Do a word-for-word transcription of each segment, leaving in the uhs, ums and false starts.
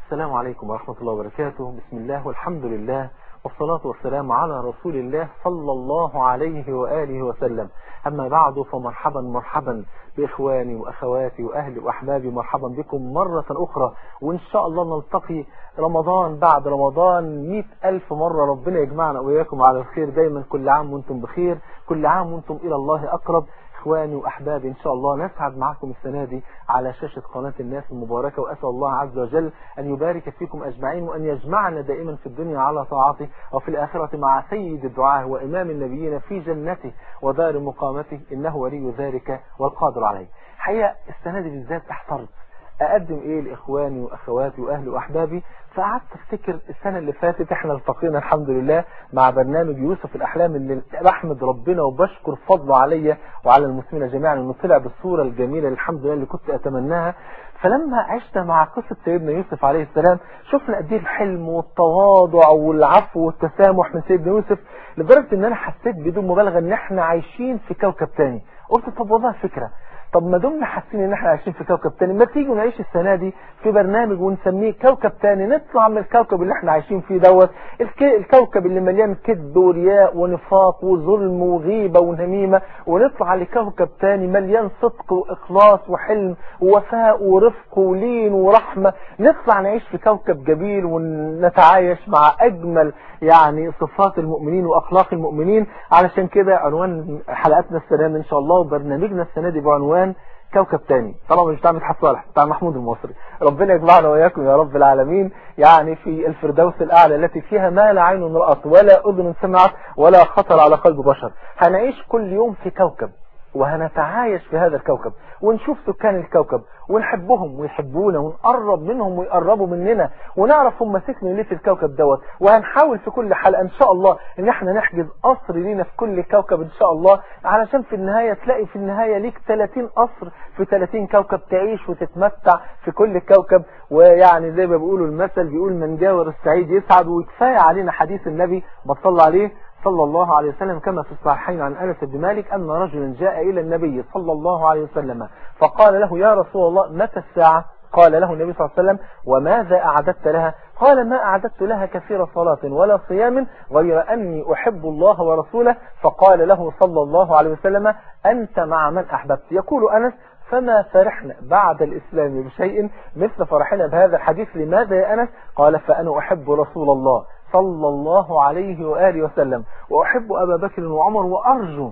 السلام عليكم ورحمة الله وبركاته. بسم الله والحمد لله والصلاة والسلام على رسول الله صلى الله عليه وآله وسلم. أما بعد، فمرحبا مرحبا بإخواني وأخواتي وأهلي وأحبابي، مرحبا بكم مرة أخرى، وإن شاء الله نلتقي رمضان بعد رمضان مئة ألف مرة. ربنا يجمعنا وإياكم على الخير دايما. كل عام وانتم بخير، كل عام وانتم إلى الله أقرب. إخواني وأحبابي، إن شاء الله نسعد معكم السنة دي على شاشة قناة الناس المباركة، وأسأل الله عز وجل أن يبارك فيكم أجمعين، وأن يجمعنا دائما في الدنيا على طاعته، وفي الآخرة مع سيد الدعاء وإمام النبيين في جنته ودار مقامته، إنه ولي ذلك والقادر عليه. حقيقة السنة دي بالذات احترت أقدم إيه لإخواني وأخواتي وأهلي وأحبابي، فقعدت أفتكر السنة اللي فاتت إحنا التقينا الحمد لله مع برنامج يوسف الأحلام، اللي بحمد ربنا وبشكر فضله عليا وعلى المسلمين جميعا إنه طلع بالصورة الجميلة الحمد لله اللي كنت أتمناها. فلما عشنا مع قصة سيدنا يوسف عليه السلام، شفنا قد ايه الحلم والتواضع والعفو والتسامح من سيدنا يوسف، لدرجة إن أنا حسيت بدون مبالغة إن إحنا عايشين في كوكب تاني. قلت طب والله فكرة، طب ما دمنا حاسين ان احنا عايشين في كوكب تاني، ما تيجوا نعيش السنة دي في برنامج ونسميه كوكب تاني، نطلع من الكوكب اللي احنا عايشين فيه دوت، الكوكب اللي مليان كذب ورياء ونفاق وظلم وغيبة ونميمة، ونطلع لكوكب تاني مليان صدق واخلاص وحلم ووفاء ورفق ولين ورحمة. نطلع نعيش في كوكب جميل ونتعايش مع اجمل يعني صفات المؤمنين واخلاق المؤمنين. علشان كده عنوان حلقاتنا السنة ان شاء الله وبرنامجنا السنة دي بعنوان كوكب تاني، طبعا مش بتاع مدحت صالح، بتاع محمود المصري. ربنا يجمعنا وإياكم يا رب العالمين، يعني في الفردوس الأعلى التي فيها ما لا عين رأت ولا أذن سمعت ولا خطر على قلب بشر. هنعيش كل يوم في كوكب، وهنتعايش في هذا الكوكب، ونشوف سكان الكوكب ونحبهم ويحبونا، ونقرب منهم ويقربوا مننا، ونعرف هم سكنوا ليه في الكوكب دوت. وهنحاول في كل حلقة ان شاء الله ان احنا نحجز قصر لينا في كل كوكب ان شاء الله، علشان في النهاية تلاقي في النهاية ليك ثلاثين قصر في ثلاثين كوكب، تعيش وتتمتع في كل كوكب. ويعني زي ما بيقولوا المثل، بيقول من جاور السعيد يسعد. وكفاية علينا حديث النبي بصلى عليه صلى الله عليه وسلم كما في الصحيحين عن أنس بن مالك أن رجلا جاء إلى النبي صلى الله عليه وسلم فقال له يا رسول الله متى الساعة؟ قال له النبي صلى الله عليه وسلم وماذا أعددت لها؟ قال ما أعددت لها كثير صلاة ولا صيام غير أني أحب الله ورسوله. فقال له صلى الله عليه وسلم أنت مع من أحببت. يقول أنس فما فرحنا بعد الإسلام بشيء مثل فرحنا بهذا الحديث. لماذا يا أنس؟ قال فأنا أحب رسول الله صلى الله عليه وآله وسلم، وأحب أبا بكر وعمر، وأرجو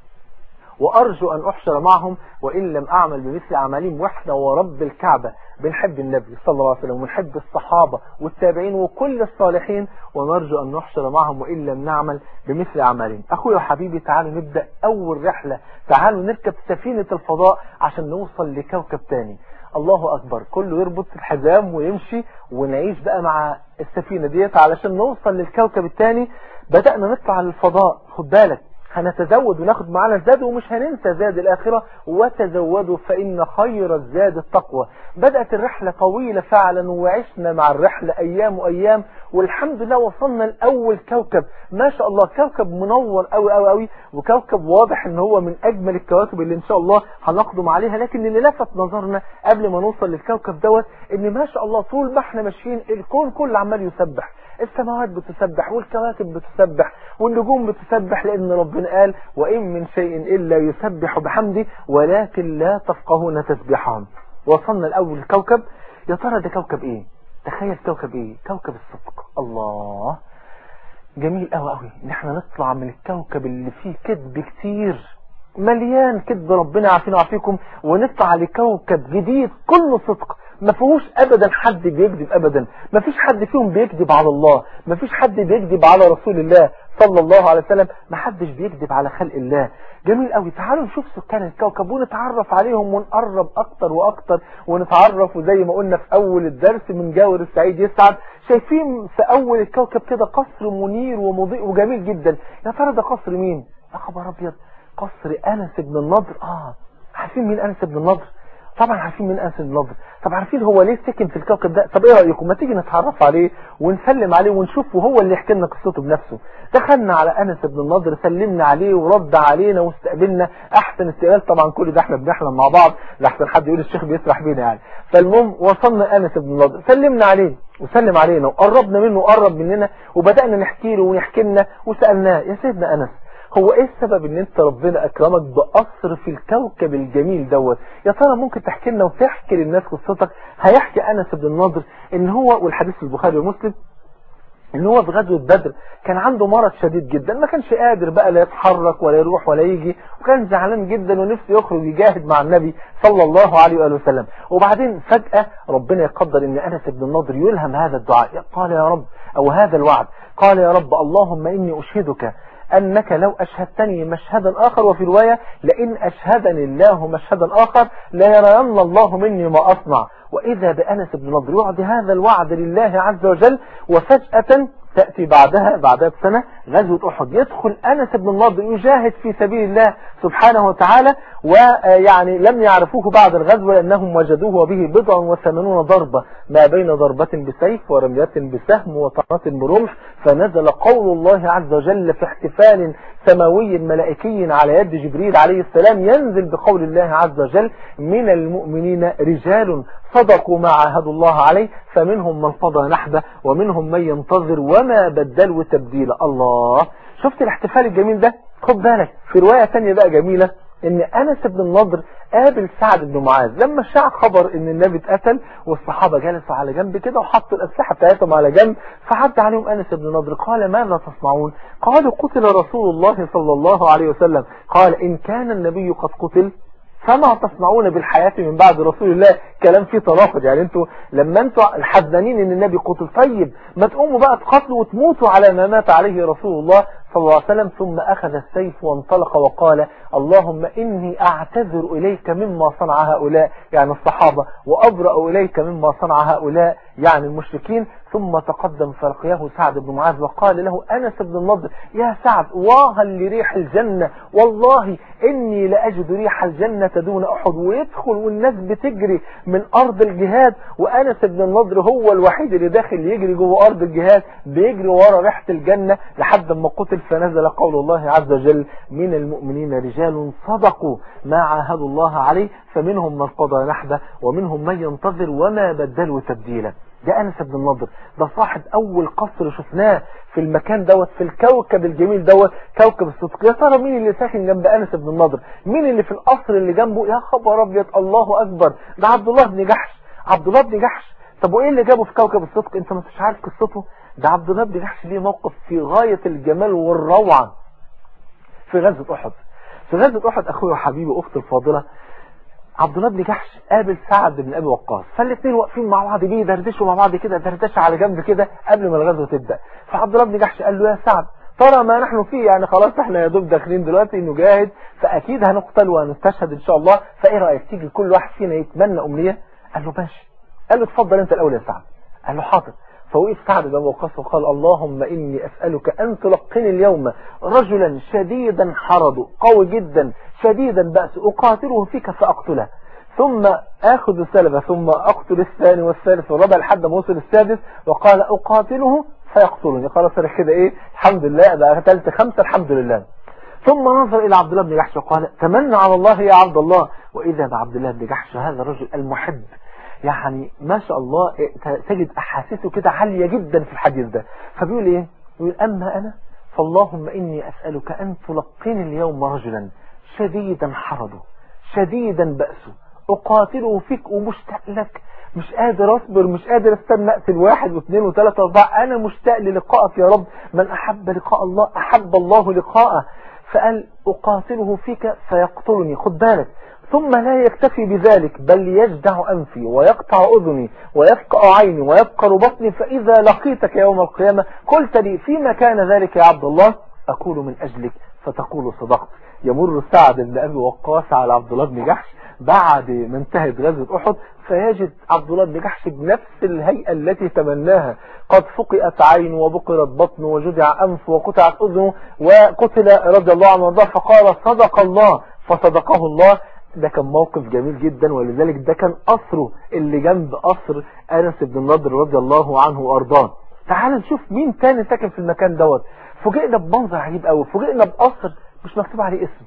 وأرجو أن أحشر معهم وإن لم أعمل بمثل أعمالهم. وحده ورب الكعبة بنحب النبي صلى الله عليه وسلم، ونحب الصحابة والتابعين وكل الصالحين، ونرجو أن نحشر معهم وإن لم نعمل بمثل أعمالهم. أخويا وحبيبي، تعالوا نبدأ أول رحلة، تعالوا نركب سفينة الفضاء عشان نوصل لكوكب تاني. الله أكبر، كله يربط الحزام ويمشي، ونعيش بقى مع السفينة ديت علشان نوصل للكوكب التاني. بدأنا نطلع للفضاء، خد بالك هنتزود وناخد معانا الزاد، ومش هننسى زاد الآخرة، وتزودوا فإن خير الزاد التقوى. بدأت الرحلة طويلة فعلا، وعشنا مع الرحلة أيام وأيام، والحمد لله وصلنا لأول كوكب. ما شاء الله كوكب منور أوي أوي أوي، وكوكب واضح ان هو من أجمل الكواكب اللي إن شاء الله هنقدم عليها. لكن اللي لفت نظرنا قبل ما نوصل للكوكب دوت ان ما شاء الله طول ما احنا ماشيين الكون كله عمال يسبح، السماوات بتسبح والكواكب بتسبح والنجوم بتسبح، لأن ربنا قال وإن من شيء إلا يسبح بحمده ولكن لا تفقهون تسبيحهم. وصلنا الأول كوكب، يا ترى ده كوكب إيه؟ تخيل كوكب إيه؟ كوكب الصدق. الله، جميل قوي قوي ان احنا نطلع من الكوكب اللي فيه كذب كتير، مليان كذب، ربنا يعافينا ويعافيكم، ونطلع لكوكب جديد كله صدق، ما فيهوش ابدا حد بيكذب ابدا، ما فيش حد فيهم بيكذب على الله، ما فيش حد بيكذب على رسول الله صلى الله عليه وسلم، ما حدش بيكذب على خلق الله. جميل قوي. تعالوا نشوف سكان الكوكب ونتعرف عليهم، ونقرب اكتر واكتر، ونتعرف. وزي ما قلنا في اول الدرس من جاور السعيد يسعد، شايفين في اول الكوكب كده قصر منير ومضيء وجميل جدا. يا ترى ده قصر مين؟ يا خبر ابيض، قصر انس بن النضر. اه عارفين مين انس بن النضر؟ طبعا عارفين مين انس بن النضر. طب عارفين هو ليه سكن في الكوكب ده؟ طب ايه رايكم ما تيجي نتعرف عليه ونسلم عليه ونشوف، وهو اللي يحكي لنا قصته بنفسه. دخلنا على انس بن النضر، سلمنا عليه ورد علينا واستقبلنا احسن استقبال. طبعا كل ده احنا بنحلم مع بعض لحسن حد يقول الشيخ بيسرح بينا يعني. فالمهم وصلنا انس بن النضر، سلمنا عليه، وسلم علينا وقربنا منه وقرب مننا، وبدأنا نحكي له ونحكي لنا وسألناه يا سيدنا أنس هو ايه السبب ان انت ربنا اكرمك بقصر في الكوكب الجميل دوت؟ يا ترى ممكن تحكي لنا وتحكي للناس قصتك؟ هيحكي انس بن النضر ان هو، والحديث البخاري ومسلم، ان هو في غزوة بدر كان عنده مرض شديد جدا، ما كانش قادر بقى لا يتحرك ولا يروح ولا يجي، وكان زعلان جدا ونفسه يخرج يجاهد مع النبي صلى الله عليه وآله وسلم. وبعدين فجأة ربنا يقدر ان انس بن النضر يلهم هذا الدعاء، قال يا رب، او هذا الوعد، قال يا رب اللهم اني اشهدك أنك لو أشهدتني مشهدا آخر، وفي رواية لئن أشهدني الله مشهدا آخر لا يرين الله مني ما أصنع. وإذا بأنس بن نضر يعطي هذا الوعد لله عز وجل، وفجأة تأتي بعدها بعدها بسنة غزوة أحد، يدخل أنس بن النضر يجاهد في سبيل الله سبحانه وتعالى، ويعني لم يعرفوه بعد الغزوة لأنهم وجدوه وبه بضع وثمانون ضربة ما بين ضربة بسيف ورمية بسهم وطعنة برمح، فنزل قول الله عز وجل في احتفال سماوي ملائكي على يد جبريل عليه السلام، ينزل بقول الله عز وجل من المؤمنين رجال صدقوا ما عاهدوا الله عليه فمنهم من قضى نحبه ومنهم من ينتظر وما بدلوا تبديلا. الله، شفت الاحتفال الجميل ده؟ خد بالك في رواية ثانية بقى جميلة ان انس بن النضر قابل سعد بن معاذ لما شاع خبر ان النبي اتقتل، والصحابة جلسوا على جنب كده وحطوا الاسلحة بتاعتهم على جنب، فعد عليهم انس بن النضر قال ماذا تصنعون؟ قالوا قتل رسول الله صلى الله عليه وسلم. قال ان كان النبي قد قتل فما تصنعون بالحياة من بعد رسول الله؟ كلام فيه تناقض، يعني انتوا لما انتوا الحزنين ان النبي قتل، طيب ما تقوموا بقى تقتلوا وتموتوا على ما مات عليه رسول الله صلى الله عليه وسلم. ثم اخذ السيف وانطلق وقال اللهم اني اعتذر اليك مما صنع هؤلاء، يعني الصحابة، وابرأ اليك مما صنع هؤلاء، يعني المشركين. ثم تقدم فلقياه سعد بن معاذ وقال له انس بن النضر يا سعد واها لريح الجنة، والله اني لاجد ريح الجنة دون احد. ويدخل والناس بتجري من ارض الجهاد، وانس بن النضر هو الوحيد اللي داخل يجري جوه ارض الجهاد، بيجري ورا ريحة الجنة لحد ما قتل. فنزل قول الله عز وجل من المؤمنين رجال صدقوا ما عاهدوا الله عليه فمنهم من قضى نحبه ومنهم من ينتظر وما بدلوا تبديلا. ده انس بن النضر، ده صاحب اول قصر شفناه في المكان دوت، في الكوكب الجميل دوت، كوكب الصدق. يا ترى مين اللي ساكن جنب انس بن النضر؟ مين اللي في القصر اللي جنبه؟ يا خبر ابيض، الله اكبر، ده عبد الله بن جحش. عبد الله بن جحش، طب وايه اللي جابه في كوكب الصدق؟ انت ما انتش عارف قصته؟ ده عبد الله بن جحش ليه موقف في غاية الجمال والروعة في غزوة احد. في غزوة احد اخويا وحبيبي واختي الفاضلة، عبد الله بن جحش قابل سعد بن ابي وقاص، فالاثنين واقفين مع بعض بيدردشوا مع بعض كده دردشه على جنب كده قبل ما الغزوه تبدا. فعبد الله بن جحش قال له يا سعد ترى ما نحن فيه، يعني خلاص احنا يا دوب داخلين دلوقتي نجاهد، فاكيد هنقتل وهنستشهد ان شاء الله، فايه رايك تيجي كل واحد فينا يتمنى امنيه؟ قال له ماشي. قال له اتفضل انت الاول يا سعد. قال له حاضر. فوقف سعد بن ابي وقاص وقال اللهم اني اسالك ان تلقني اليوم رجلا شديدا حرضه، قوي جدا شديدا بأسه، اقاتله فيك فاقتله، ثم اخذ السلبة، ثم اقتل الثاني والثالث والرابع لحد ما وصل السادس، وقال اقاتله فيقتلني. خلاص انا كده ايه، الحمد لله، ده قتلت خمسة الحمد لله. ثم نظر الى عبد الله بن جحش وقال تمنى على الله يا عبد الله. واذا بعبد الله بن جحش هذا الرجل المحب، يعني ما شاء الله تجد احاسيسه كده عالية جدا في الحديث ده، فبيقول ايه؟ يقول اما انا فاللهم اني اسألك ان تلقيني اليوم رجلا شديدا حرضه شديدا بأسه، اقاتله فيك ومشتاق لك، مش قادر اصبر، مش قادر استنى اقتل واحد واثنين وثلاثة واربعة، انا مشتاق للقائك يا رب، من احب لقاء الله احب الله لقاءه. فقال اقاتله فيك فيقتلني، خد بالك، ثم لا يكتفي بذلك بل يجدع انفي ويقطع اذني ويفقع عيني ويبقر بطني، فاذا لقيتك يوم القيامة قلت لي فيما كان ذلك يا عبد الله؟ اقول من اجلك فتقول صدقت. يمر سعد بن ابي وقاص على عبد الله بن جحش بعد ما انتهت غزوة احد، فيجد عبد الله بن جحش بنفس الهيئة التي تمناها، قد فقئت عينه وبقرت بطنه وجدع انفه وقطعت اذنه وقتل رضي الله عنه وارضاه، فقال صدق الله فصدقه الله. ده كان موقف جميل جدا، ولذلك ده كان قصره اللي جنب قصر انس بن النضر رضي الله عنه وارضاه. تعال نشوف مين تاني ساكن في المكان دوت. فوجئنا بمنظر عجيب قوي، فوجئنا بقصر مش مكتوب عليه اسم،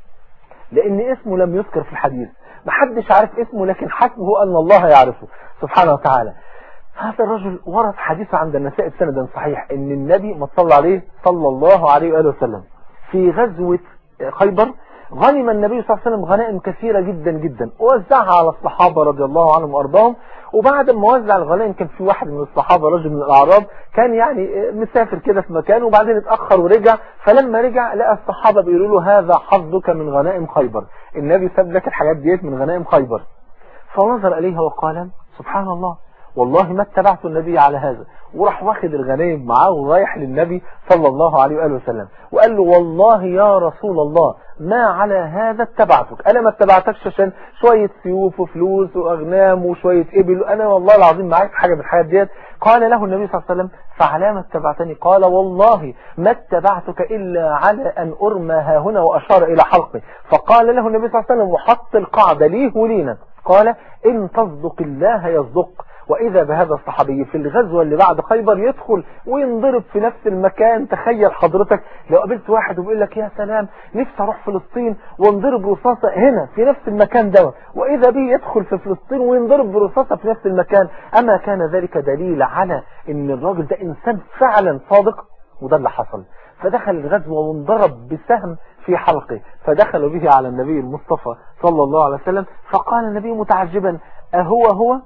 لان اسمه لم يذكر في الحديث، محدش عارف اسمه، لكن حسبه ان الله يعرفه سبحانه وتعالى. هذا الرجل ورد حديث عند النسائي بسند صحيح ان النبي ما صلى عليه صلى الله عليه وآله وسلم في غزوة خيبر غنم النبي صلى الله عليه وسلم غنائم كثيرة جدا جدا ووزعها على الصحابة رضي الله عنهم وارضاهم. وبعد ما وزع الغنائم كان في واحد من الصحابة رجل من الأعراب كان يعني مسافر كده في مكان وبعدين اتأخر ورجع، فلما رجع لقى الصحابة بيقولوا له هذا حظك من غنائم خيبر، النبي ساب لك الحاجات ديت من غنائم خيبر. فنظر إليها وقال سبحان الله والله ما اتبعت النبي على هذا، وراح واخد الغنائم معاه ورايح للنبي صلى الله عليه وآله وسلم وقال له والله يا رسول الله ما على هذا اتبعتك، انا ما اتبعتكش عشان شوية سيوف وفلوس واغنام وشوية ابل، انا والله العظيم معاك حاجة من الحاجات ديت. قال له النبي صلى الله عليه وسلم فعلى ما اتبعتني؟ قال والله ما اتبعتك الا على ان ارمى ها هنا، واشار الى حلقي. فقال له النبي صلى الله عليه وسلم وحط القاعدة ليه ولينا، قال ان تصدق الله يصدق. وإذا بهذا الصحابي في الغزوة اللي بعد خيبر يدخل وينضرب في نفس المكان. تخيل حضرتك لو قابلت واحد وبيقول لك يا سلام نفسي اروح فلسطين وانضرب رصاصة هنا في نفس المكان ده، وإذا به يدخل في فلسطين وينضرب برصاصة في نفس المكان، أما كان ذلك دليل على ان الراجل ده إنسان فعلا صادق؟ وده اللي حصل. فدخل الغزوة وانضرب بسهم في حلقه، فدخلوا به على النبي المصطفى صلى الله عليه وسلم. فقال النبي متعجبا أهو هو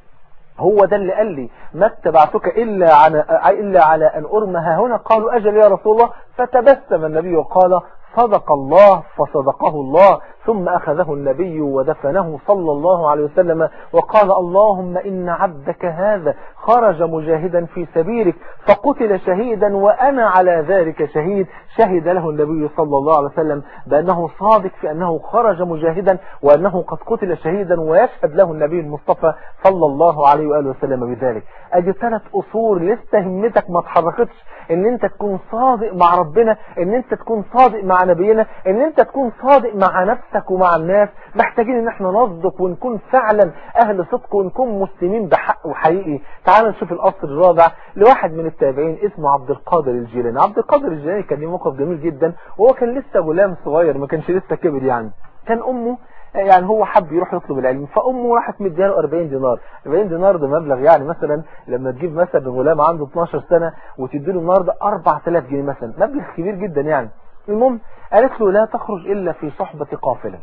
هو ده اللي قال لي ما اتبعتك إلا على, إلا على أن أرمى ها هنا؟ قالوا أجل يا رسول الله. فتبسم النبي وقال صدق الله فصدقه الله. ثم أخذه النبي ودفنه صلى الله عليه وسلم وقال اللهم إن عبدك هذا خرج مجاهدا في سبيلك فقتل شهيدا وأنا على ذلك شهيد. شهد له النبي صلى الله عليه وسلم بأنه صادق في أنه خرج مجاهدا وأنه قد قتل شهيدا، ويشهد له النبي المصطفى صلى الله عليه وآله وسلم بذلك. أدي ثلاث أصول لسه همتك ما اتحركتش، ان انت تكون صادق مع ربنا، ان انت تكون صادق مع نبينا، ان انت تكون صادق مع نفسك ومع الناس. محتاجين ان احنا نصدق ونكون فعلا اهل صدق ونكون مسلمين بحق وحقيقي. تعالوا نشوف الاصل الرابع لواحد من التابعين اسمه عبد القادر الجيلاني. عبد القادر الجيلاني كان له موقف جميل جدا، وهو كان لسه غلام صغير ما كانش لسه كبر يعني. كان امه يعني هو حب يروح يطلب العلم، فامه راحت مدياله أربعين دينار. أربعين دينار ده مبلغ يعني مثلا لما تجيب مثلا غلام عنده اتناشر سنة وتديله النهارده أربعة آلاف جنيه مثلا، مبلغ كبير جدا يعني. المهم قالت له لا تخرج الا في صحبة قافلة،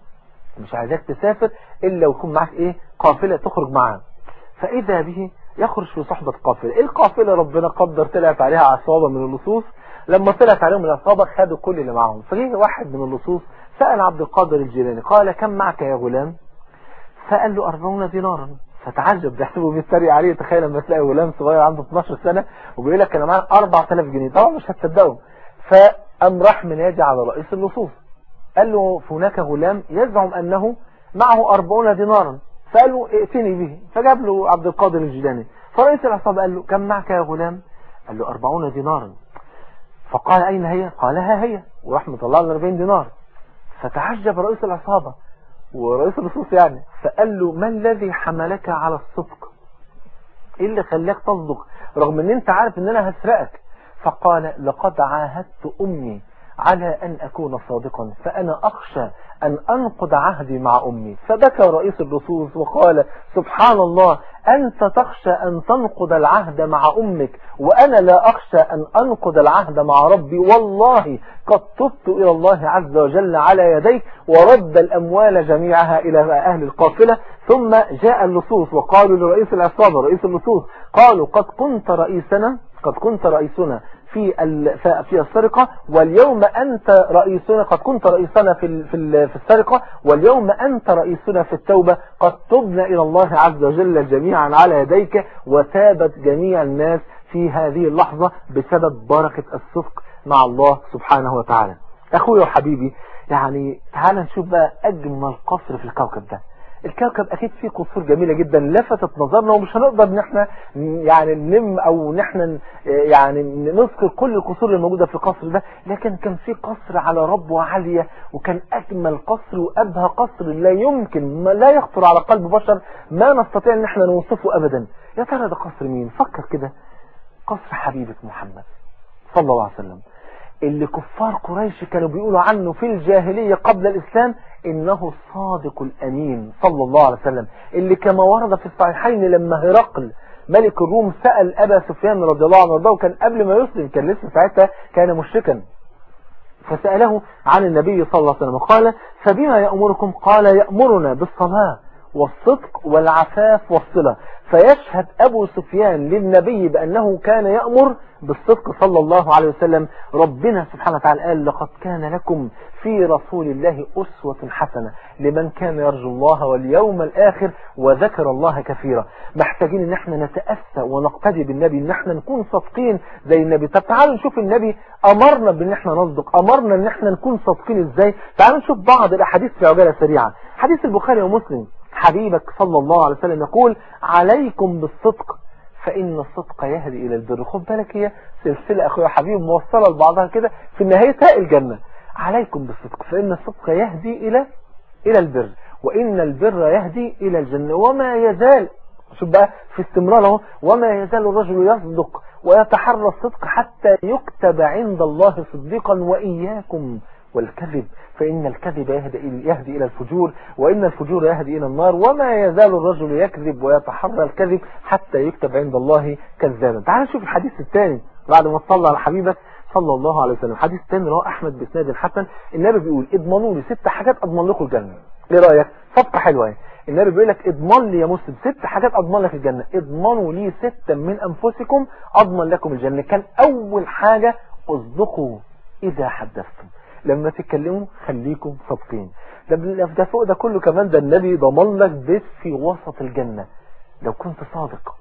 مش عايزاك تسافر الا ويكون معاك ايه قافلة تخرج معاها. فاذا به يخرج في صحبة قافلة. القافلة ربنا قدر طلعت عليها عصابة من اللصوص، لما طلعت عليهم العصابة خدوا كل اللي معاهم. فجه واحد من اللصوص سأل عبد القادر الجيلاني قال كم معك يا غلام؟ فقال له أربعون دينارا. فتعجب، بيحسبه بيتريق عليه. تخيل لما تلاقي غلام صغير عنده اتناشر سنة وبيقول لك انا معايا أربعة آلاف جنيه، طبعا مش هتصدقه. فقام راح منادي على رئيس اللصوص قال له هناك غلام يزعم انه معه أربعون دينارا، فقال له ائتني به. فجاب له عبد القادر الجيلاني. فرئيس العصابة قال له كم معك يا غلام؟ قال له أربعون دينارا. فقال أين هي؟ قال ها هي، وراح مطلع له أربعين دينار. فتعجب رئيس العصابة ورئيس اللصوص يعني، فقال له ما الذي حملك على الصدق؟ ايه اللي خلاك تصدق رغم ان انت عارف ان انا هسرقك؟ فقال لقد عاهدت امي على ان اكون صادقا، فانا اخشى ان انقض عهدي مع امي. فبكى رئيس اللصوص وقال سبحان الله، انت تخشى ان تنقض العهد مع امك وانا لا اخشى ان انقض العهد مع ربي، والله قد تبت الى الله عز وجل على يديك، ورد الاموال جميعها الى اهل القافلة. ثم جاء اللصوص وقالوا لرئيس العصابة رئيس اللصوص قالوا قد كنت رئيسنا قد كنت رئيسنا في في السرقة، واليوم أنت رئيسنا قد كنت رئيسنا في في في السرقة، واليوم أنت رئيسنا في التوبة. قد تبنا إلى الله عز وجل جميعا على يديك. وتابت جميع الناس في هذه اللحظة بسبب بركة الصدق مع الله سبحانه وتعالى. أخوي وحبيبي، يعني تعال نشوف بقى أجمل قصر في الكوكب ده. الكوكب اكيد فيه قصور جميلة جدا لفتت نظرنا، ومش هنقدر ان احنا يعني نلم او ان احنا يعني نذكر كل القصور اللي موجودة في القصر ده، لكن كان فيه قصر على ربوة عالية، وكان اجمل قصر وابهى قصر لا يمكن، ما لا يخطر على قلب بشر، ما نستطيع ان احنا نوصفه ابدا. يا ترى ده قصر مين؟ فكر كده. قصر حبيبة محمد صلى الله عليه وسلم، اللي كفار قريش كانوا بيقولوا عنه في الجاهلية قبل الإسلام إنه الصادق الأمين صلى الله عليه وسلم، اللي كما ورد في الصحيحين لما هرقل ملك الروم سأل أبا سفيان رضي الله عنه وارضاه، وكان قبل ما يسلم كان لسه ساعتها كان مشركا، فسأله عن النبي صلى الله عليه وسلم قال فبما يأمركم؟ قال يأمرنا بالصلاة والصدق والعفاف والصلة. فيشهد أبو سفيان للنبي بأنه كان يأمر بالصدق صلى الله عليه وسلم. ربنا سبحانه وتعالى قال لقد كان لكم في رسول الله أسوة حسنة لمن كان يرجو الله واليوم الآخر وذكر الله كثيرا. محتاجين ان احنا نتأسى ونقتدي بالنبي، ان احنا نكون صادقين زي النبي. طب تعالوا نشوف النبي أمرنا بان احنا نصدق، أمرنا ان احنا نكون صادقين ازاي. تعالوا نشوف بعض الأحاديث في عجالة سريعة. حديث البخاري ومسلم، حبيبك صلى الله عليه وسلم يقول عليكم بالصدق فإن الصدق يهدي إلى البر. خد بالك هي سلسلة أخويا حبيب موصلة لبعضها كده في نهايتها الجنة. عليكم بالصدق فإن الصدق يهدي إلى إلى البر وإن البر يهدي إلى الجنة. وما يزال، شوف بقى في استمرار اهو، وما يزال الرجل يصدق ويتحرى الصدق حتى يكتب عند الله صديقا وإياكم والكذب فإن الكذب يهدي, يهدي إلى الفجور وإن الفجور يهدي إلى النار. وما يزال الرجل يكذب ويتحرى الكذب حتى يكتب عند الله كذابا. تعال نشوف الحديث الثاني بعد ما تصلى على حبيبك صلى الله عليه وسلم. الحديث الثاني رواه أحمد بإسناد حسن. النبي بيقول اضمنوا لي ست حاجات أضمن لكم الجنة. إيه رأيك؟ صفقة حلوة اهي. النبي بيقول لك اضمن لي يا مسلم ست حاجات أضمن لك الجنة. اضمنوا لي ستا من أنفسكم أضمن لكم الجنة. كان أول حاجة اصدقوا إذا حدثتم، لما تتكلموا خليكم صادقين. ده ده فوق ده كله كمان ده النبي ضمن لك بيت في وسط الجنة لو كنت صادق.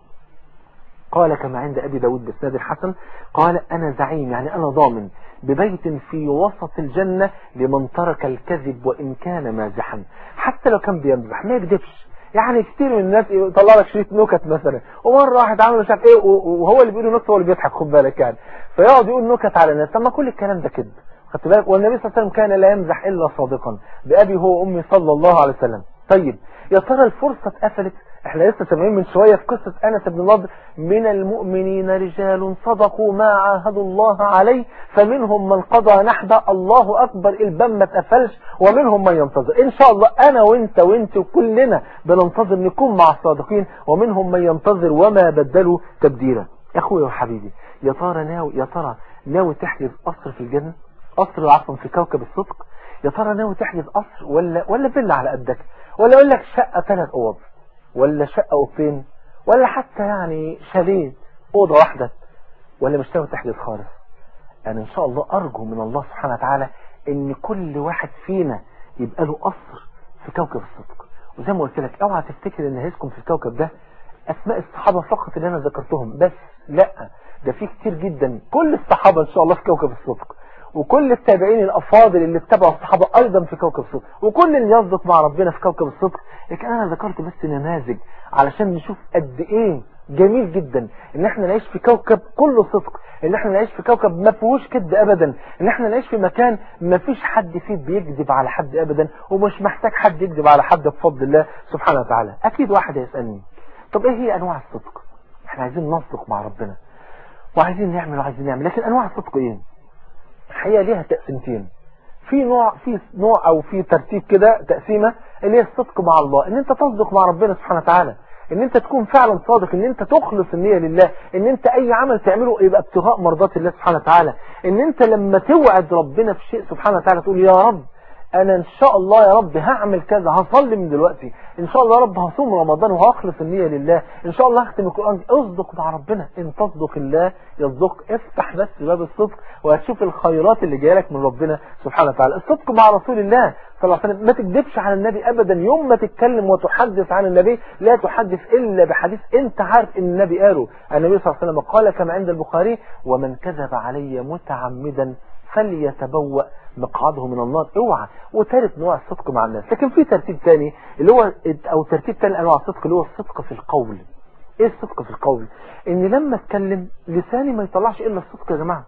قال كما عند أبي داود بإسناد الحسن قال أنا زعيم، يعني أنا ضامن ببيت في وسط الجنة لمن ترك الكذب وإن كان مازحا. حتى لو كان بيمزح ما يكذبش. يعني كتير من الناس يطلع لك شريط نكت مثلا، ومره واحد عامل مش عارف ايه وهو اللي بيقول نكت هو اللي بيضحك، خد بالك يعني، فيقعد يقول نكت على الناس. طب ما كل الكلام ده كده، خدت بالك؟ والنبي صلى الله عليه وسلم كان لا يمزح الا صادقا بأبي هو وامي صلى الله عليه وسلم. طيب يا ترى الفرصه اتقفلت؟ احنا لسه سامعين من شويه في قصه انس بن النضر من المؤمنين رجال صدقوا ما عاهدوا الله عليه فمنهم من قضى نحبه. الله اكبر، الباب ما اتقفلش ومنهم من ينتظر. ان شاء الله انا وانت وانت وكلنا بننتظر نكون مع الصادقين، ومنهم من ينتظر وما بدلوا تبديلا. يا اخويا وحبيبي، يا ترى ناوي يا ترى ناوي تحجز قصر في الجنه؟ قصر عفوا في كوكب الصدق. يا ترى ناوي تحجز قصر ولا ولا فيلا على قدك، ولا اقول لك شقه ثلاث اوض، ولا شقه اوضتين، ولا حتى يعني شاليه اوضه واحده، ولا مش ناوي تحجز خالص؟ انا ان شاء الله ارجو من الله سبحانه وتعالى ان كل واحد فينا يبقى له قصر في كوكب الصدق. وزي ما قلت لك اوعى تفتكر ان هيسكن في الكوكب ده اسماء الصحابه فقط اللي انا ذكرتهم بس، لا، ده في كتير جدا. كل الصحابه ان شاء الله في كوكب الصدق، وكل التابعين الافاضل اللي اتبعوا الصحابه ايضا في كوكب الصدق، وكل اللي يصدق مع ربنا في كوكب الصدق. لكن انا ذكرت بس نماذج علشان نشوف قد ايه جميل جدا ان احنا نعيش في كوكب كله صدق، ان احنا نعيش في كوكب ما فيهوش كذب ابدا، ان احنا نعيش في مكان ما فيش حد فيه بيكذب على حد ابدا، ومش محتاج حد يكذب على حد بفضل الله سبحانه وتعالى. اكيد واحد هيسالني طب ايه هي انواع الصدق؟ احنا عايزين نصدق مع ربنا وعايزين نعمل وعايزين نعمل، لكن انواع الصدق ايه؟ الحقيقه ليها تقسيمتين. في نوع في نوع او في ترتيب كده تقسيمه اللي هي الصدق مع الله، ان انت تصدق مع ربنا سبحانه وتعالى، ان انت تكون فعلا صادق، ان انت تخلص النية لله، ان انت اي عمل تعمله يبقى ابتغاء مرضات الله سبحانه وتعالى، ان انت لما توعد ربنا في شيء سبحانه وتعالى تقول يا رب انا ان شاء الله يا رب هعمل كذا، هصلي من دلوقتي، ان شاء الله يا رب هصوم رمضان وهخلص النية لله، ان شاء الله هختم القرآن. اصدق مع ربنا، ان تصدق الله يصدق. افتح بس باب الصدق وهتشوف الخيرات اللي جايه لك من ربنا سبحانه وتعالى. الصدق مع رسول الله صلى الله عليه وسلم، ما تكذبش على النبي ابدا. يوم ما تتكلم وتحدث عن النبي لا تحدث الا بحديث انت عارف ان النبي قاله. النبي صلى الله عليه وسلم قال كما عند البخاري ومن كذب علي متعمدا فليتبوأ مقعده من النار. اوعى. وثالث نوع الصدق مع الناس. لكن في ترتيب ثاني اللي هو او ترتيب ثاني انواع الصدق اللي هو الصدق في القول. ايه الصدق في القول؟ ان لما اتكلم لساني ما يطلعش الا الصدق يا جماعه.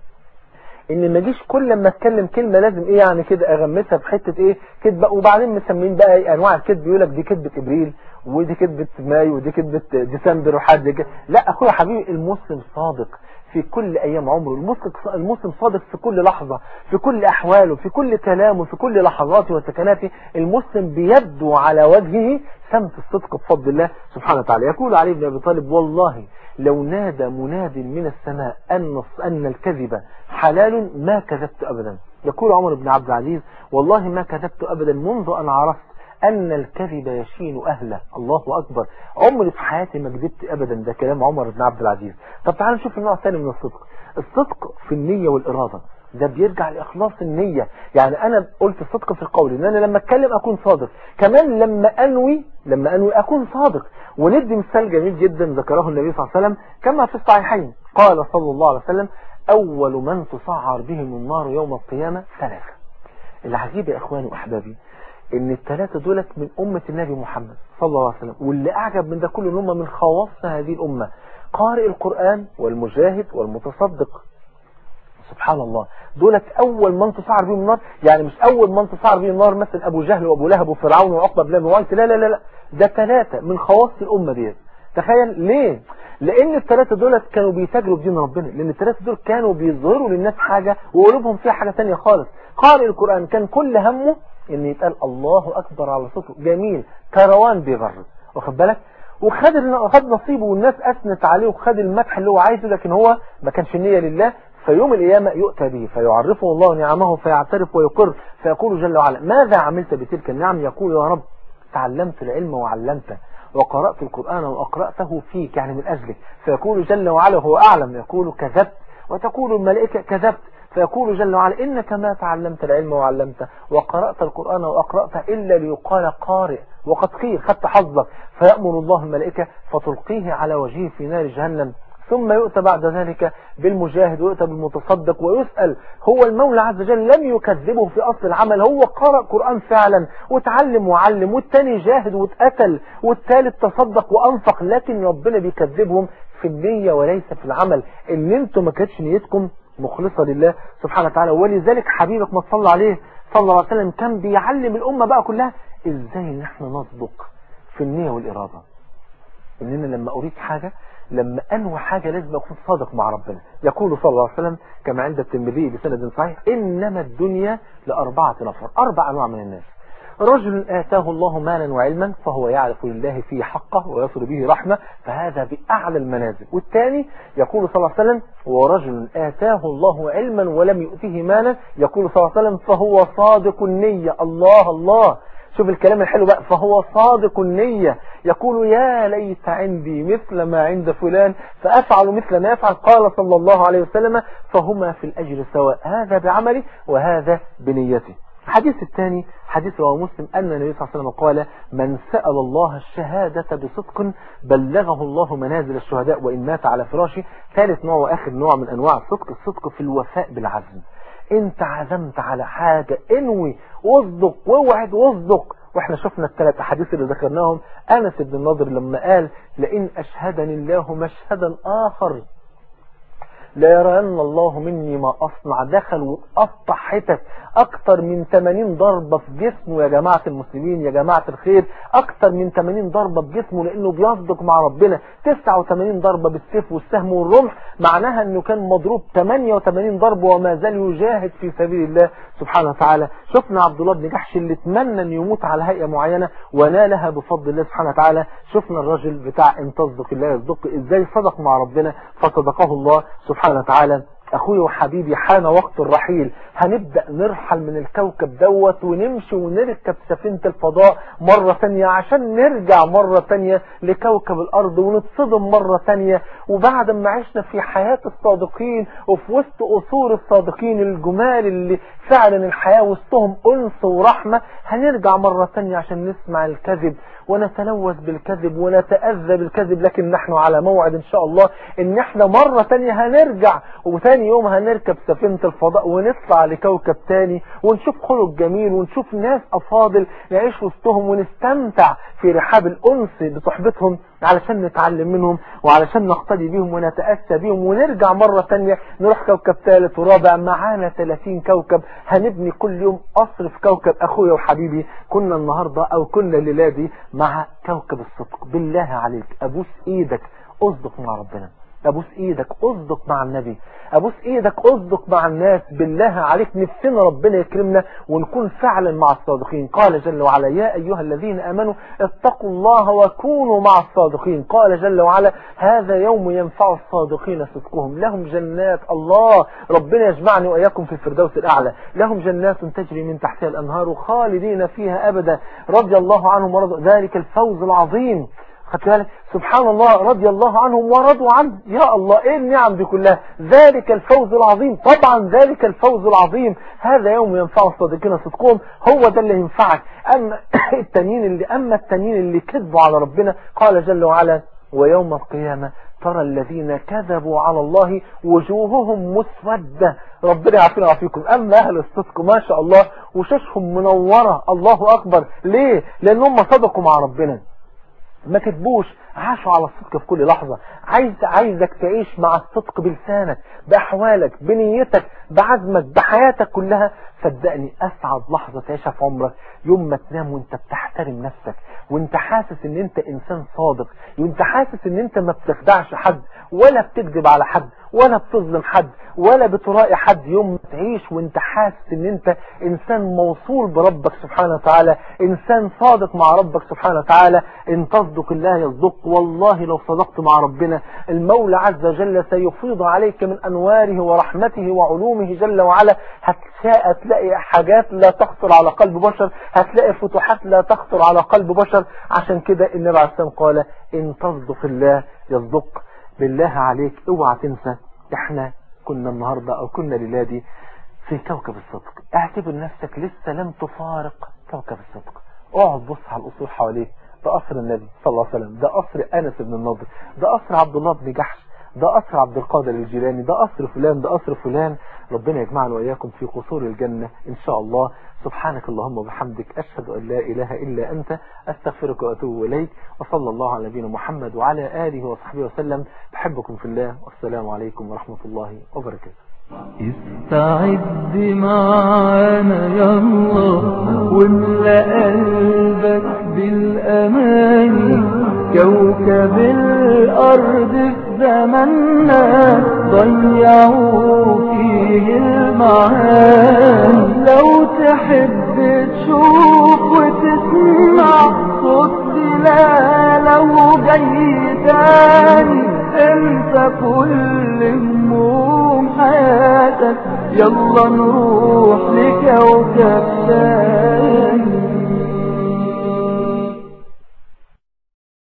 ان ما اجيش كل لما اتكلم كلمه لازم ايه يعني كده اغمسها بحته ايه كذبه، وبعدين مسمين بقى ايه انواع الكذب، يقول لك دي كذبه ابريل، ودي كذبة مايو ودي كذبة ديسمبر وحد كده. لا اخويا حبيبي، المسلم صادق في كل ايام عمره، المسلم المسلم صادق في كل لحظة، في كل احواله، في كل كلامه، في كل لحظاته وسكناته. المسلم بيبدو على وجهه سمت الصدق بفضل الله سبحانه وتعالى. يقول علي بن ابي طالب: والله لو نادى مناد من السماء ان ان الكذب حلال ما كذبت ابدا. يقول عمر بن عبد العزيز: والله ما كذبت ابدا منذ ان عرفت أن الكذب يشين أهله. الله أكبر، عمري في حياتي ما كذبت أبدا. ده كلام عمر بن عبد العزيز. طب تعالوا نشوف النوع الثاني من الصدق. الصدق في النية والإرادة، ده بيرجع لإخلاص النية. يعني أنا قلت الصدق في القول، إن أنا لما أتكلم أكون صادق، كمان لما أنوي لما أنوي أكون صادق. وندي مثال جميل جدا ذكره النبي صلى الله عليه وسلم كما في الصحيحين. قال صلى الله عليه وسلم: أول من تصعر بهم النار يوم القيامة ثلاثة. العجيب يا إخواني وأحبابي ان الثلاثة دولت من أمة النبي محمد صلى الله عليه وسلم، واللي أعجب من ده كله ان هم من خواص هذه الأمة: قارئ القرآن والمجاهد والمتصدق. سبحان الله، دولت أول من تصعر بهم النار. يعني مش أول من تصعر بهم النار مثل أبو جهل وأبو لهب وفرعون وعقبة بن أبي معيط، لا لا لا لا، ده ثلاثة من خواص الأمة دي. تخيل ليه؟ لأن الثلاثة دولت كانوا بيتاجروا بدين ربنا، لأن الثلاثة دول كانوا بيظهروا للناس حاجة وقلوبهم فيها حاجة تانية خالص. قارئ القرآن كان كل همه ان يتقال الله اكبر على صوته جميل، كروان بيغرد، واخد بالك، وخد خد نصيبه والناس اثنت عليه وخد المدح اللي هو عايزه، لكن هو ما كانش نية لله. فيوم القيامة يؤتى به فيعرفه الله نعمه فيعترف ويقر، فيقول جل وعلا: ماذا عملت بتلك النعم؟ يقول: يا رب تعلمت العلم وعلمته، وقرأت القرآن وأقرأته فيك، يعني من أجلك. فيقول جل وعلا هو أعلم، يقول: كذبت. وتقول الملائكة: كذبت. فيقول جل وعلا: إنك ما تعلمت العلم وعلمته وقرأت القرآن وأقرأته إلا ليقال قارئ، وقد قيل خدت حظك. فيأمر الله الملائكة فتلقيه على وجهه في نار جهنم. ثم يؤتى بعد ذلك بالمجاهد ويؤتى بالمتصدق ويسأل. هو المولى عز وجل لم يكذبه في أصل العمل، هو قرأ قرآن فعلا وتعلم وعلم، والتاني جاهد واتقتل، والثالث تصدق وأنفق، لكن ربنا بيكذبهم في النية وليس في العمل، ان انتم ما كانتش نيتكم مخلصة لله سبحانه وتعالى. ولذلك حبيبك ما تصلى عليه صلى الله عليه وسلم كان بيعلم الأمة بقى كلها ازاي نحن نصدق في النية والإرادة. اننا لما اريد حاجة، لما انوي حاجة، لازم اكون صادق مع ربنا. يقول صلى الله عليه وسلم كما عند الترمذي بسند صحيح: انما الدنيا لأربعة نفر، اربع انواع من الناس: رجل آتاه الله مالا وعلما فهو يعرف لله فيه حقه ويصل به رحمة، فهذا بأعلى المنازل. والثاني يقول صلى الله عليه وسلم: ورجل آتاه الله علما ولم يؤته مالا، يقول صلى الله عليه وسلم: فهو صادق النية. الله الله، شوف الكلام الحلو بقى، فهو صادق النية. يقول: يا ليت عندي مثل ما عند فلان فأفعل مثل ما يفعل. قال صلى الله عليه وسلم: فهما في الأجر سواء، هذا بعمله وهذا بنيته. الحديث الثاني حديث رواه مسلم أن النبي صلى الله عليه وسلم قال: من سأل الله الشهادة بصدق بلغه الله منازل الشهداء وإن مات على فراشه. ثالث نوع وآخر نوع من أنواع الصدق، الصدق في الوفاء بالعزم. انت عزمت على حاجة، انوي واصدق واوعد واصدق. واحنا شفنا الثلاث احاديث اللي ذكرناهم. أنس بن النضر لما قال: لئن أشهدني الله مشهدا آخر لا يرين الله مني ما أصنع، دخل وقطع حتت أكتر من ثمانين ضربة في جسمه. يا جماعة المسلمين، يا جماعة الخير، أكتر من ثمانين ضربة في جسمه، لأنه بيصدق مع ربنا. تسعة وثمانين ضربة بالسيف والسهم والرمح، معناها أنه كان مضروب ثمانية وثمانين ضربة وما زال يجاهد في سبيل الله سبحانه وتعالى. شفنا عبد الله بن جحش اللي اتمنى أن يموت على هيئة معينة ونالها بفضل الله سبحانه وتعالى. شفنا الرجل بتاع إن تصدق الله يصدق، إزاي صدق مع ربنا فصدقه الله سبحانه وتعالى. أخوي وحبيبي، حان وقت الرحيل. هنبدأ نرحل من الكوكب دوت ونمشي ونركب سفينة الفضاء مرة تانية عشان نرجع مرة تانية لكوكب الأرض ونتصدم مرة تانية. وبعد ما عشنا في حياة الصادقين وفي وسط أصول الصادقين الجمال اللي فعلا الحياة وسطهم أنس ورحمة، هنرجع مرة تانية عشان نسمع الكذب ونتلوث بالكذب ونتأذى بالكذب. لكن نحن على موعد إن شاء الله إن احنا مرة تانية هنرجع، وثاني يوم هنركب سفينة الفضاء ونطلع لكوكب تاني ونشوف خلق جميل ونشوف ناس أفاضل نعيش وسطهم ونستمتع في رحاب الأنس بصحبتهم علشان نتعلم منهم وعلشان نقتدي بيهم ونتأسى بيهم، ونرجع مرة تانية نروح كوكب ثالث ورابع. معانا ثلاثين كوكب، هنبني كل يوم قصر في كوكب. أخويا وحبيبي، كنا النهاردة أو كنا الليلة دي مع كوكب الصدق. بالله عليك أبوس إيدك أصدق مع ربنا، أبوس إيدك أصدق مع النبي، أبوس إيدك أصدق مع الناس. بالله عليك نفسنا ربنا يكرمنا ونكون فعلا مع الصادقين. قال جل وعلا: يا أيها الذين آمنوا اتقوا الله وكونوا مع الصادقين. قال جل وعلا: هذا يوم ينفع الصادقين صدقهم، لهم جنات، الله ربنا يجمعني وإياكم في الفردوس الأعلى، لهم جنات تجري من تحتها الأنهار خالدين فيها أبدا، رضي الله عنهم ورضوا، ذلك الفوز العظيم. خدت بالك؟ سبحان الله، رضي الله عنهم ورضوا عنه. يا الله ايه النعم دي كلها، ذلك الفوز العظيم. طبعا ذلك الفوز العظيم، هذا يوم ينفع الصادقين صدقهم، هو ده اللي ينفعك. اما التانيين اللي اما التانيين اللي كذبوا على ربنا، قال جل وعلا: ويوم القيامة ترى الذين كذبوا على الله وجوههم مسودة. ربنا يعافينا ويعافيكم. اما اهل الصدق ما شاء الله وشوشهم منورة، الله اكبر. ليه؟ لانهم صدقوا مع ربنا، ما كتبوش، عاشوا على الصدق في كل لحظة. عايز عايزك تعيش مع الصدق بلسانك، بأحوالك، بنيتك، بعزمك، بحياتك كلها. صدقني أسعد لحظة تعيشها في عمرك يوم ما تنام وانت بتحترم نفسك، وانت حاسس ان انت انسان صادق، وانت حاسس ان انت ما بتخدعش حد ولا بتكذب على حد ولا بتظلم حد ولا بترائي حد. يوم ما تعيش وانت حاسس ان انت انسان موصول بربك سبحانه وتعالى، انسان صادق مع ربك سبحانه وتعالى. ان تصدق الله يصدق. والله لو صدقت مع ربنا المولى عز وجل سيفيض عليك من انواره ورحمته وعلومه جل وعلا. هتلاقي حاجات لا تخطر على قلب بشر، هتلاقي فتوحات لا تخطر على قلب بشر. عشان كده النبي عليه الصلاة والسلام قال: ان تصدق الله يصدق. بالله عليك اوعى تنسى، احنا كنا النهاردة او كنا ليلادي في كوكب الصدق. اعتبر نفسك لسه لم تفارق كوكب الصدق. اقعد بص على الأصول حواليك. ده قصر النبي صلى الله عليه وسلم، ده قصر أنس بن النضر، ده قصر عبد الله بن جحش، ده قصر عبد القادر الجيلاني، ده قصر فلان، ده قصر فلان. ربنا يجمعنا وإياكم في قصور الجنة إن شاء الله. سبحانك اللهم وبحمدك، أشهد أن لا إله إلا أنت، أستغفرك وأتوب إليك. وصلى الله على نبينا محمد وعلى آله وصحبه وسلم. بحبكم في الله، والسلام عليكم ورحمة الله وبركاته. استعد معانا يلا واملأ قلبك بالأماني، كوكب الأرض في زماننا ضيعوا فيه المعاني. لو تحب تشوف وتسمع صوت دلالة وجاي تاني، انت كل هموم حياتك يلا نروح لكوكب تاني.